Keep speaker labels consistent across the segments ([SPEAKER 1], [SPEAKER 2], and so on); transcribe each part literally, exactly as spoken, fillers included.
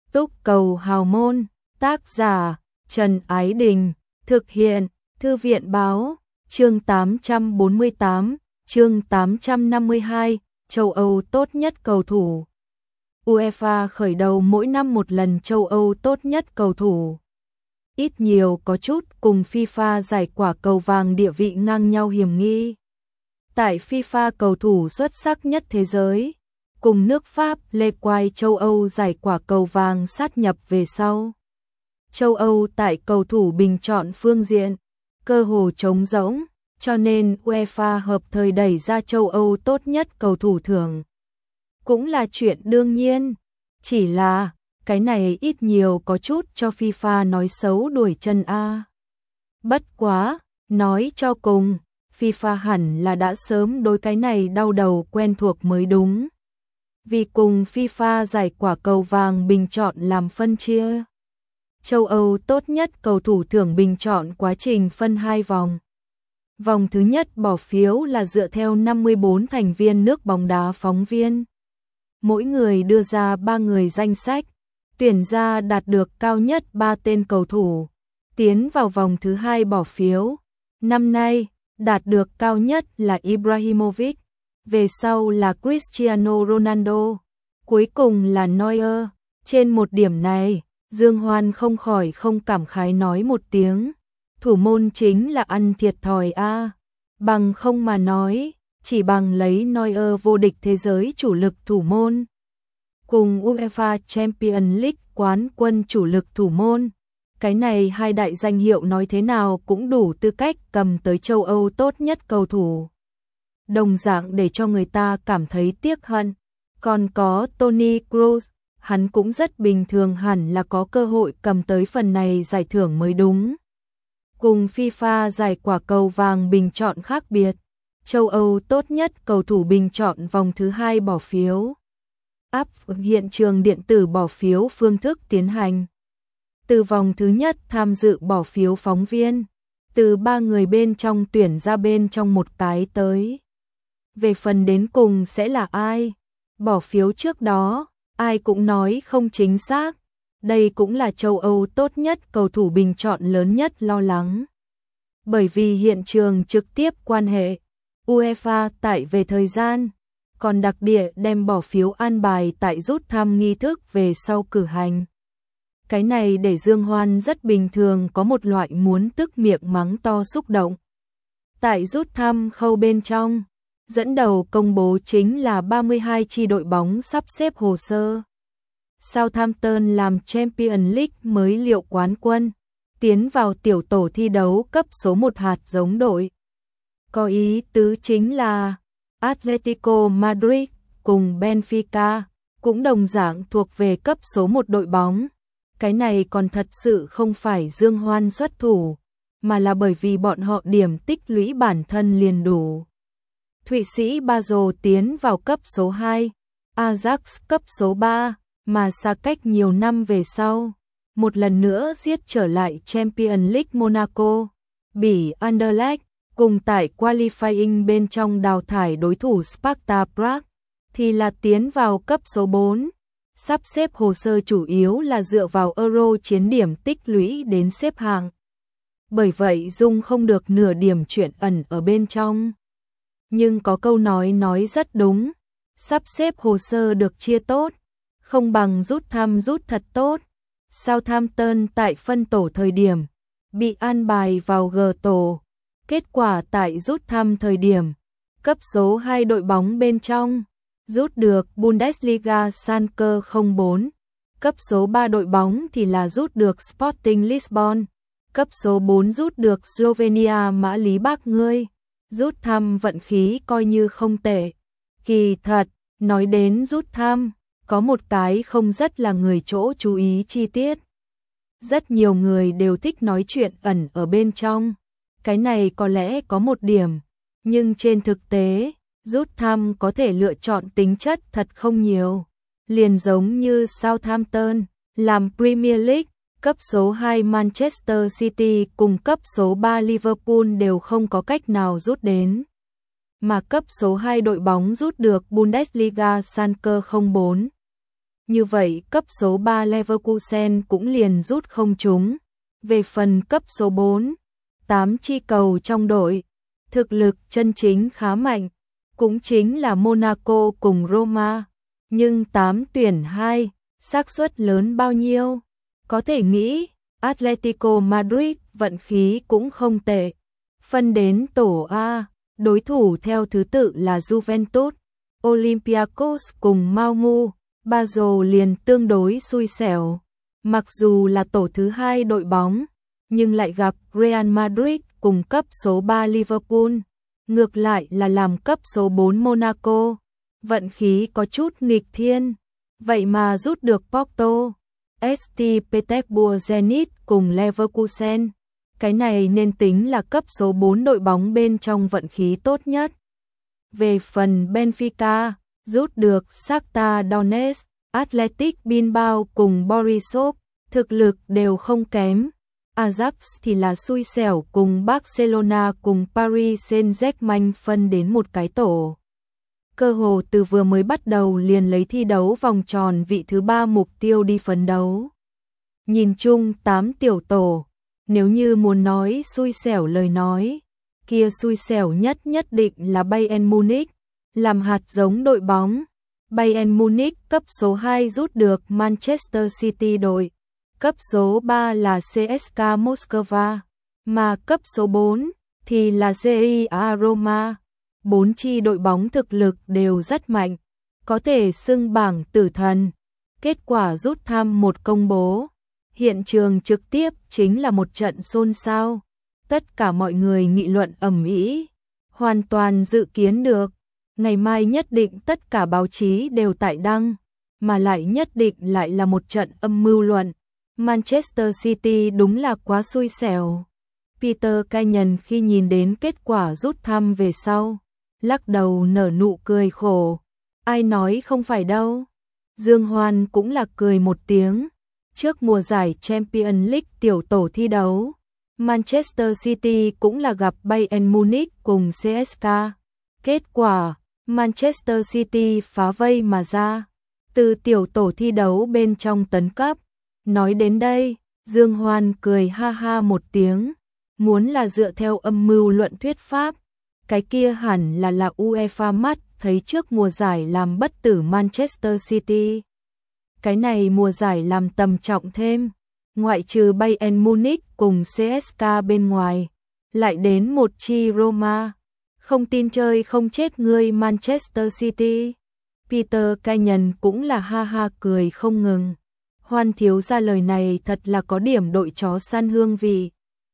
[SPEAKER 1] Túc Cầu Hào Môn, tác giả Trần Ái Đình, thực hiện Thư viện Báo, chương tám trăm bốn mươi tám, chương tám trăm năm mươi hai, châu Âu tốt nhất cầu thủ. UEFA khởi đầu mỗi năm một lần châu Âu tốt nhất cầu thủ. Ít nhiều có chút cùng FIFA giải quả cầu vàng địa vị ngang nhau hiểm nghi. Tại FIFA cầu thủ xuất sắc nhất thế giới, cùng nước Pháp lê quai châu Âu giải quả cầu vàng sát nhập về sau. Châu Âu tại cầu thủ bình chọn phương diện, cơ hồ trống rỗng, cho nên UEFA hợp thời đẩy ra châu Âu tốt nhất cầu thủ thưởng. Cũng là chuyện đương nhiên, chỉ là cái này ít nhiều có chút cho FIFA nói xấu đuổi chân A. Bất quá, nói cho cùng, FIFA hẳn là đã sớm đối cái này đau đầu quen thuộc mới đúng. Vì cùng FIFA giải quả cầu vàng bình chọn làm phân chia. Châu Âu tốt nhất cầu thủ thưởng bình chọn quá trình phân hai vòng. Vòng thứ nhất bỏ phiếu là dựa theo năm mươi bốn thành viên nước bóng đá phóng viên. Mỗi người đưa ra ba người danh sách, tuyển ra đạt được cao nhất ba tên cầu thủ, tiến vào vòng thứ hai bỏ phiếu. Năm nay, đạt được cao nhất là Ibrahimovic, về sau là Cristiano Ronaldo, cuối cùng là Neuer. Trên một điểm này, Dương Hoan không khỏi không cảm khái nói một tiếng, thủ môn chính là ăn thiệt thòi a, bằng không mà nói, chỉ bằng lấy Neuer vô địch thế giới chủ lực thủ môn, cùng UEFA Champions League quán quân chủ lực thủ môn, cái này hai đại danh hiệu nói thế nào cũng đủ tư cách cầm tới châu Âu tốt nhất cầu thủ. Đồng dạng để cho người ta cảm thấy tiếc hận, còn có Toni Kroos, hắn cũng rất bình thường hẳn là có cơ hội cầm tới phần này giải thưởng mới đúng. Cùng FIFA giải quả cầu vàng bình chọn khác biệt, châu Âu tốt nhất cầu thủ bình chọn vòng thứ hai bỏ phiếu. Áp hiện trường điện tử bỏ phiếu phương thức tiến hành. Từ vòng thứ nhất tham dự bỏ phiếu phóng viên, từ ba người bên trong tuyển ra bên trong một cái tới. Về phần đến cùng sẽ là ai? Bỏ phiếu trước đó, ai cũng nói không chính xác. Đây cũng là châu Âu tốt nhất cầu thủ bình chọn lớn nhất lo lắng. Bởi vì hiện trường trực tiếp quan hệ, UEFA tại về thời gian, còn đặc địa đem bỏ phiếu an bài tại rút thăm nghi thức về sau cử hành. Cái này để Dương Hoan rất bình thường có một loại muốn tức miệng mắng to xúc động. Tại rút thăm khâu bên trong, dẫn đầu công bố chính là ba mươi hai chi đội bóng sắp xếp hồ sơ. Southampton làm Champions League mới liệu quán quân, tiến vào tiểu tổ thi đấu cấp số một hạt giống đội. Có ý tứ chính là Atletico Madrid cùng Benfica cũng đồng dạng thuộc về cấp số một đội bóng. Cái này còn thật sự không phải Dương Hoan xuất thủ, mà là bởi vì bọn họ điểm tích lũy bản thân liền đủ. Thụy Sĩ Basel tiến vào cấp số hai, Ajax cấp số ba, mà xa cách nhiều năm về sau, một lần nữa giết trở lại Champions League Monaco, Bỉ Anderlecht, cùng tại qualifying bên trong đào thải đối thủ Sparta Prague, thì là tiến vào cấp số bốn. Sắp xếp hồ sơ chủ yếu là dựa vào Euro chiến điểm tích lũy đến xếp hạng. Bởi vậy Dung không được nửa điểm chuyện ẩn ở bên trong. Nhưng có câu nói nói rất đúng, sắp xếp hồ sơ được chia tốt, không bằng rút thăm rút thật tốt. Southampton tại phân tổ thời điểm, bị an bài vào G tổ. Kết quả tại rút thăm thời điểm, cấp số hai đội bóng bên trong, rút được Bundesliga Schalke không bốn, cấp số ba đội bóng thì là rút được Sporting Lisbon, cấp số bốn rút được Slovenia Mã Lý Bác Ngươi, rút thăm vận khí coi như không tệ. Kỳ thật, nói đến rút thăm, có một cái không rất là người chỗ chú ý chi tiết. Rất nhiều người đều thích nói chuyện ẩn ở bên trong, cái này có lẽ có một điểm, nhưng trên thực tế, rút thăm có thể lựa chọn tính chất thật không nhiều. Liền giống như Southampton, làm Premier League, cấp số hai Manchester City cùng cấp số ba Liverpool đều không có cách nào rút đến. Mà cấp số hai đội bóng rút được Bundesliga Schalke không bốn. như vậy cấp số ba Leverkusen cũng liền rút không trúng. Về phần cấp số bốn, tám chi cầu trong đội, thực lực chân chính khá mạnh, cũng chính là Monaco cùng Roma, nhưng tám tuyển hai, xác suất lớn bao nhiêu? Có thể nghĩ, Atletico Madrid vận khí cũng không tệ. Phân đến tổ A, đối thủ theo thứ tự là Juventus, Olympiacos cùng Malmö, Basel liền tương đối xui xẻo. Mặc dù là tổ thứ hai đội bóng, nhưng lại gặp Real Madrid cùng cấp số ba Liverpool, ngược lại là làm cấp số bốn Monaco. Vận khí có chút nghịch thiên, vậy mà rút được Porto, ét tê Petersburg Zenit cùng Leverkusen. Cái này nên tính là cấp số bốn đội bóng bên trong vận khí tốt nhất. Về phần Benfica, rút được Shakhtar Donetsk, Athletic Bilbao cùng Borisov, thực lực đều không kém. Ajax thì là xui xẻo cùng Barcelona cùng Paris Saint-Germain phân đến một cái tổ. Cơ hồ từ vừa mới bắt đầu liền lấy thi đấu vòng tròn vị thứ ba mục tiêu đi phấn đấu. Nhìn chung tám tiểu tổ, nếu như muốn nói xui xẻo lời nói, kia xui xẻo nhất nhất định là Bayern Munich, làm hạt giống đội bóng. Bayern Munich cấp số hai rút được Manchester City đội, cấp số ba là xê ét ca Moscow, mà cấp số bốn thì là xê i a Roma. Bốn chi đội bóng thực lực đều rất mạnh, có thể xưng bảng tử thần. Kết quả rút thăm một công bố, hiện trường trực tiếp chính là một trận xôn xao. Tất cả mọi người nghị luận ầm ĩ, hoàn toàn dự kiến được. Ngày mai nhất định tất cả báo chí đều tải đăng, mà lại nhất định lại là một trận âm mưu luận. Manchester City đúng là quá xui xẻo. Peter Kenyon khi nhìn đến kết quả rút thăm về sau, lắc đầu nở nụ cười khổ. Ai nói không phải đâu. Dương Hoan cũng là cười một tiếng. Trước mùa giải Champions League tiểu tổ thi đấu, Manchester City cũng là gặp Bayern Munich cùng xê ét ca. Kết quả, Manchester City phá vây mà ra, từ tiểu tổ thi đấu bên trong tấn cấp. Nói đến đây, Dương Hoan cười ha ha một tiếng, muốn là dựa theo âm mưu luận thuyết pháp, cái kia hẳn là là UEFA mắt thấy trước mùa giải làm bất tử Manchester City. Cái này mùa giải làm tầm trọng thêm, ngoại trừ Bayern Munich cùng xê ét ca bên ngoài, lại đến một chi Roma. Không tin chơi không chết ngươi Manchester City. Peter Kenyon cũng là ha ha cười không ngừng. Hoan thiếu ra lời này thật là có điểm đội chó săn hương vị.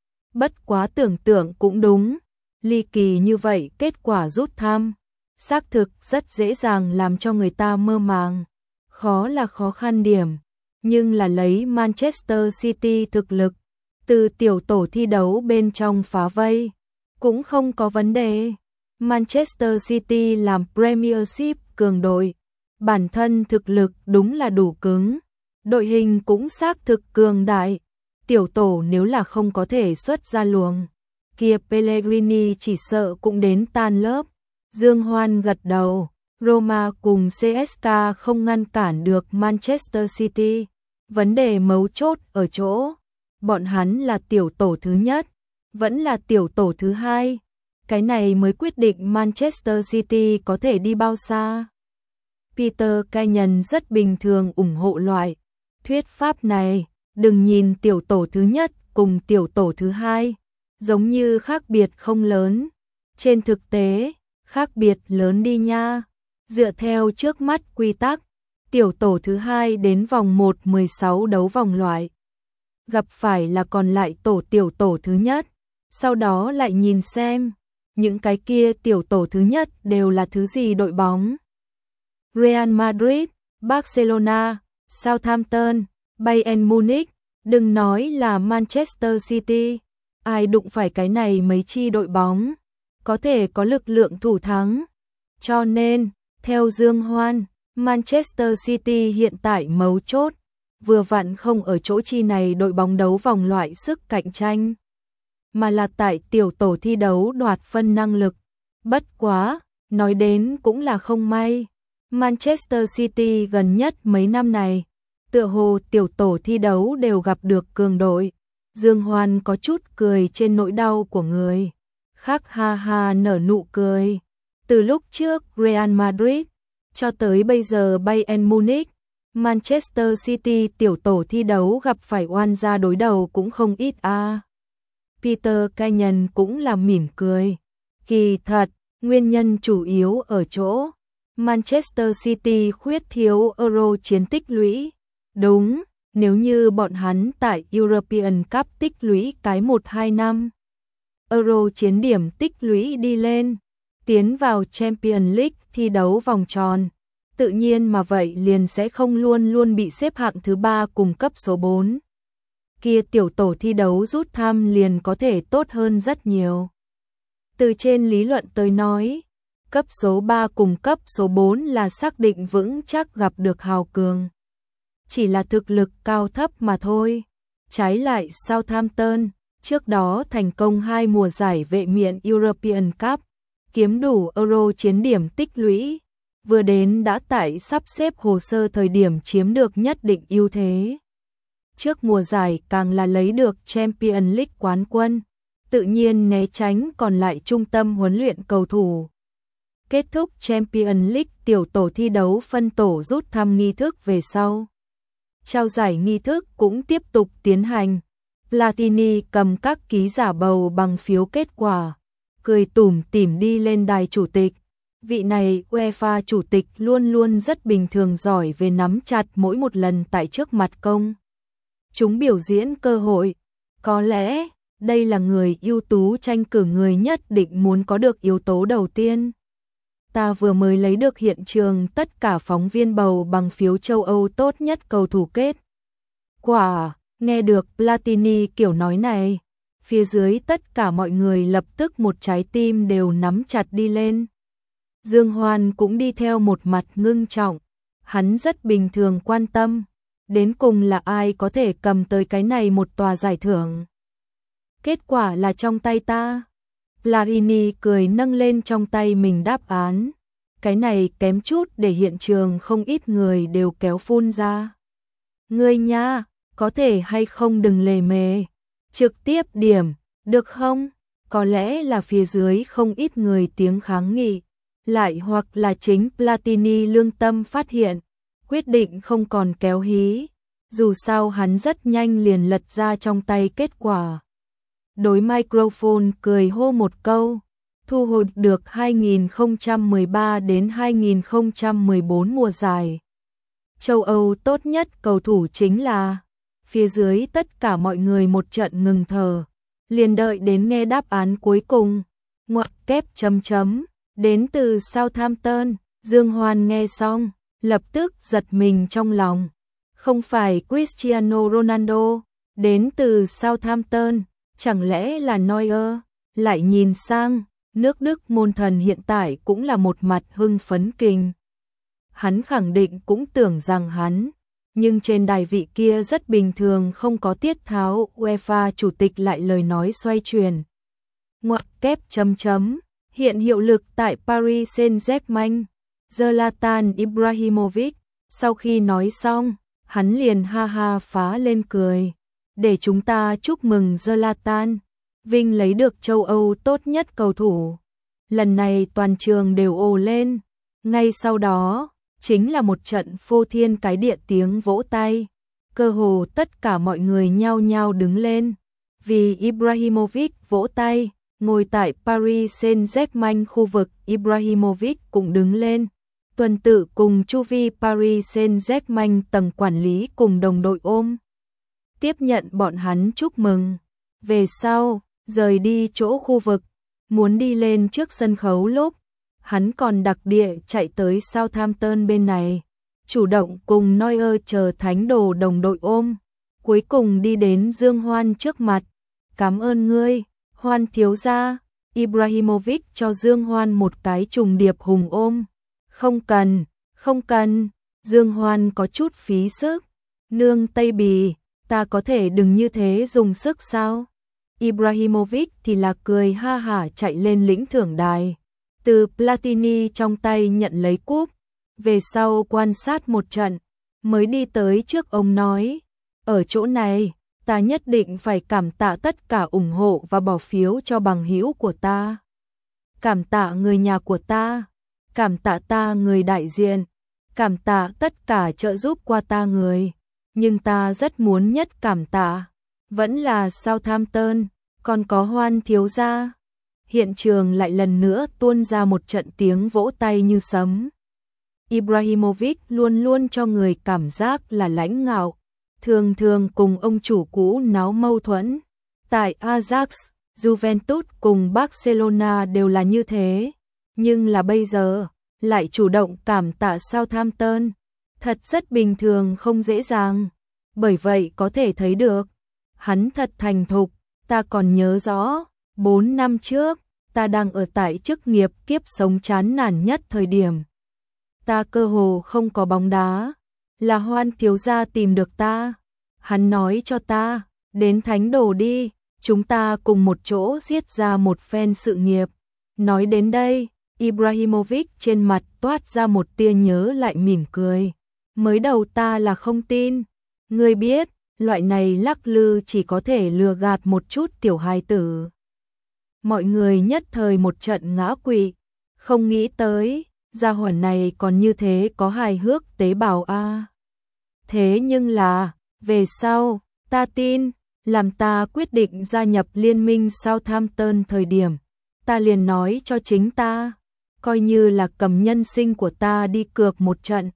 [SPEAKER 1] Bất quá tưởng tượng cũng đúng, ly kỳ như vậy kết quả rút thăm, xác thực rất dễ dàng làm cho người ta mơ màng. Khó là khó khăn điểm, nhưng là lấy Manchester City thực lực, từ tiểu tổ thi đấu bên trong phá vây, cũng không có vấn đề. Manchester City làm Premiership cường đội, bản thân thực lực đúng là đủ cứng, đội hình cũng xác thực cường đại. Tiểu tổ nếu là không có thể xuất ra luồng, kia Pellegrini chỉ sợ cũng đến tan lớp. Dương Hoan gật đầu, Roma cùng xê ét ca không ngăn cản được Manchester City. Vấn đề mấu chốt ở chỗ, bọn hắn là tiểu tổ thứ nhất, vẫn là tiểu tổ thứ hai. Cái này mới quyết định Manchester City có thể đi bao xa. Peter Kenyon rất bình thường ủng hộ loại thuyết pháp này, đừng nhìn tiểu tổ thứ nhất cùng tiểu tổ thứ hai, giống như khác biệt không lớn. Trên thực tế, khác biệt lớn đi nha. Dựa theo trước mắt quy tắc, tiểu tổ thứ hai đến vòng một mười sáu đấu vòng loại. Gặp phải là còn lại tổ tiểu tổ thứ nhất, sau đó lại nhìn xem, những cái kia tiểu tổ thứ nhất đều là thứ gì đội bóng. Real Madrid, Barcelona, Southampton, Bayern Munich, đừng nói là Manchester City, ai đụng phải cái này mấy chi đội bóng, có thể có lực lượng thủ thắng. Cho nên, theo Dương Hoan, Manchester City hiện tại mấu chốt, vừa vặn không ở chỗ chi này đội bóng đấu vòng loại sức cạnh tranh, mà là tại tiểu tổ thi đấu đoạt phân năng lực. Bất quá, nói đến cũng là không may, Manchester City gần nhất mấy năm này, tựa hồ tiểu tổ thi đấu đều gặp được cường đội. Dương Hoan có chút cười trên nỗi đau của người khác, ha ha nở nụ cười. Từ lúc trước Real Madrid cho tới bây giờ Bayern Munich, Manchester City tiểu tổ thi đấu gặp phải oan gia đối đầu cũng không ít a. À. Peter Kenyon cũng là mỉm cười. Kỳ thật, nguyên nhân chủ yếu ở chỗ Manchester City khuyết thiếu Euro chiến tích lũy. Đúng, nếu như bọn hắn tại European Cup tích lũy cái một hai năm, Euro chiến điểm tích lũy đi lên, tiến vào Champions League thi đấu vòng tròn, tự nhiên mà vậy liền sẽ không luôn luôn bị xếp hạng thứ ba cùng cấp số bốn. Kia tiểu tổ thi đấu rút thăm liền có thể tốt hơn rất nhiều. Từ trên lý luận tới nói, cấp số ba cùng cấp số bốn là xác định vững chắc gặp được hào cường. Chỉ là thực lực cao thấp mà thôi. Trái lại Southampton, trước đó thành công hai mùa giải vệ miện European Cup, kiếm đủ Euro chiến điểm tích lũy, vừa đến đã tại sắp xếp hồ sơ thời điểm chiếm được nhất định ưu thế. Trước mùa giải càng là lấy được Champions League quán quân, tự nhiên né tránh còn lại trung tâm huấn luyện cầu thủ. Kết thúc Champions League tiểu tổ thi đấu phân tổ rút thăm nghi thức về sau. Trao giải nghi thức cũng tiếp tục tiến hành. Platini cầm các ký giả bầu bằng phiếu kết quả, cười tủm tỉm đi lên đài chủ tịch. Vị này UEFA chủ tịch luôn luôn rất bình thường giỏi về nắm chặt mỗi một lần tại trước mặt công chúng biểu diễn cơ hội. Có lẽ đây là người ưu tú tranh cử người nhất định muốn có được yếu tố đầu tiên. Ta vừa mới lấy được hiện trường tất cả phóng viên bầu bằng phiếu châu Âu tốt nhất cầu thủ kết quả. Nghe được Platini kiểu nói này, phía dưới tất cả mọi người lập tức một trái tim đều nắm chặt đi lên. Dương Hoan cũng đi theo một mặt ngưng trọng, hắn rất bình thường quan tâm, đến cùng là ai có thể cầm tới cái này một tòa giải thưởng. Kết quả là trong tay ta. Platini cười nâng lên trong tay mình đáp án. Cái này kém chút để hiện trường không ít người đều kéo phun ra. Ngươi nha, có thể hay không đừng lề mề, trực tiếp điểm, được không? Có lẽ là phía dưới không ít người tiếng kháng nghị, lại hoặc là chính Platini lương tâm phát hiện, quyết định không còn kéo hí, dù sao hắn rất nhanh liền lật ra trong tay kết quả. Đối microphone cười hô một câu, thu hồi được hai nghìn không trăm mười ba đến hai nghìn không trăm mười bốn mùa giải. Châu Âu tốt nhất cầu thủ chính là, phía dưới tất cả mọi người một trận ngừng thở, liền đợi đến nghe đáp án cuối cùng. Ngoặc kép chấm chấm, đến từ Southampton. Dương Hoan nghe xong, lập tức giật mình trong lòng. Không phải Cristiano Ronaldo, đến từ Southampton, chẳng lẽ là Neuer? Lại nhìn sang, nước Đức môn thần hiện tại cũng là một mặt hưng phấn kinh. Hắn khẳng định cũng tưởng rằng hắn, nhưng trên đài vị kia rất bình thường không có tiết tháo. UEFA chủ tịch lại lời nói xoay chuyển. Ngoặc kép chấm chấm, hiện hiệu lực tại Paris Saint-Germain, Zlatan Ibrahimovic. Sau khi nói xong, hắn liền ha ha phá lên cười. Để chúng ta chúc mừng Zlatan, vinh lấy được châu Âu tốt nhất cầu thủ. Lần này toàn trường đều ồ lên. Ngay sau đó, chính là một trận phô thiên cái địa tiếng vỗ tay. Cơ hồ tất cả mọi người nhao nhao đứng lên. Vì Ibrahimovic vỗ tay, ngồi tại Paris Saint-Germain khu vực Ibrahimovic cũng đứng lên. Tuần tự cùng chu vi Paris Saint-Germain tầng quản lý cùng đồng đội ôm. Tiếp nhận bọn hắn chúc mừng. Về sau, rời đi chỗ khu vực, muốn đi lên trước sân khấu lúc, hắn còn đặc địa chạy tới Southampton bên này, chủ động cùng Neuer chờ thánh đồ đồng đội ôm, cuối cùng đi đến Dương Hoan trước mặt. Cảm ơn ngươi, Hoan thiếu gia. Ibrahimovic cho Dương Hoan một cái trùng điệp hùng ôm. Không cần, không cần. Dương Hoan có chút phí sức. Nương Tây Bì, ta có thể đừng như thế dùng sức sao? Ibrahimovic thì là cười ha hả chạy lên lĩnh thưởng đài. Từ Platini trong tay nhận lấy cúp, về sau quan sát một trận, mới đi tới trước ông nói, ở chỗ này, ta nhất định phải cảm tạ tất cả ủng hộ và bỏ phiếu cho bằng hữu của ta. Cảm tạ người nhà của ta, cảm tạ ta người đại diện, cảm tạ tất cả trợ giúp qua ta người, nhưng ta rất muốn nhất cảm tạ, vẫn là Southampton, còn có Hoan thiếu gia. Hiện trường lại lần nữa tuôn ra một trận tiếng vỗ tay như sấm. Ibrahimovic luôn luôn cho người cảm giác là lãnh ngạo, thường thường cùng ông chủ cũ náo mâu thuẫn. Tại Ajax, Juventus cùng Barcelona đều là như thế, nhưng là bây giờ, lại chủ động cảm tạ Southampton. Thật rất bình thường không dễ dàng, bởi vậy có thể thấy được, hắn thật thành thục. Ta còn nhớ rõ, bốn năm trước, ta đang ở tại chức nghiệp kiếp sống chán nản nhất thời điểm. Ta cơ hồ không có bóng đá, là Hoan thiếu gia tìm được ta. Hắn nói cho ta, đến Thánh Đồ đi, chúng ta cùng một chỗ giết ra một phen sự nghiệp. Nói đến đây, Ibrahimovic trên mặt toát ra một tia nhớ lại mỉm cười. Mới đầu ta là không tin, ngươi biết, loại này lắc lư chỉ có thể lừa gạt một chút tiểu hài tử. Mọi người nhất thời một trận ngã quỵ, không nghĩ tới, gia hỏa này còn như thế có hài hước tế bào a. À. Thế nhưng là, về sau, ta tin, làm ta quyết định gia nhập liên minh Southampton thời điểm, ta liền nói cho chính ta, coi như là cầm nhân sinh của ta đi cược một trận.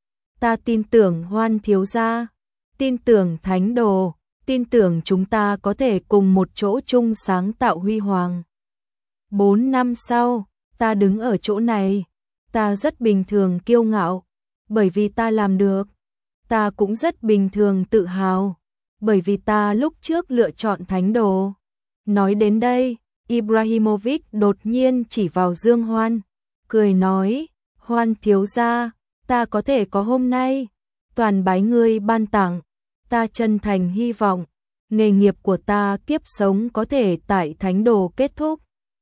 [SPEAKER 1] Ta tin tưởng Hoan thiếu gia, tin tưởng Thánh Đồ, tin tưởng chúng ta có thể cùng một chỗ chung sáng tạo huy hoàng. Bốn năm sau, ta đứng ở chỗ này, ta rất bình thường kiêu ngạo, bởi vì ta làm được. Ta cũng rất bình thường tự hào, bởi vì ta lúc trước lựa chọn Thánh Đồ. Nói đến đây, Ibrahimovic đột nhiên chỉ vào Dương Hoan, cười nói, Hoan thiếu gia, ta có thể có hôm nay, toàn bái ngươi ban tặng. Ta chân thành hy vọng, nghề nghiệp của ta kiếp sống có thể tại Thánh Đồ kết thúc.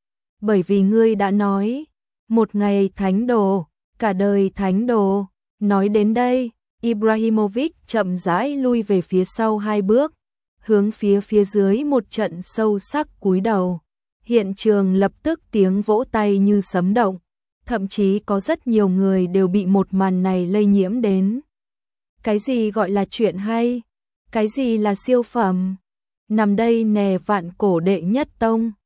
[SPEAKER 1] Bởi vì ngươi đã nói, một ngày Thánh Đồ, cả đời Thánh Đồ. Nói đến đây, Ibrahimovic chậm rãi lui về phía sau hai bước, hướng phía phía dưới một trận sâu sắc cúi đầu. Hiện trường lập tức tiếng vỗ tay như sấm động, thậm chí có rất nhiều người đều bị một màn này lây nhiễm đến. Cái gì gọi là chuyện hay? Cái gì là siêu phẩm? Nằm đây nè vạn cổ đệ nhất tông.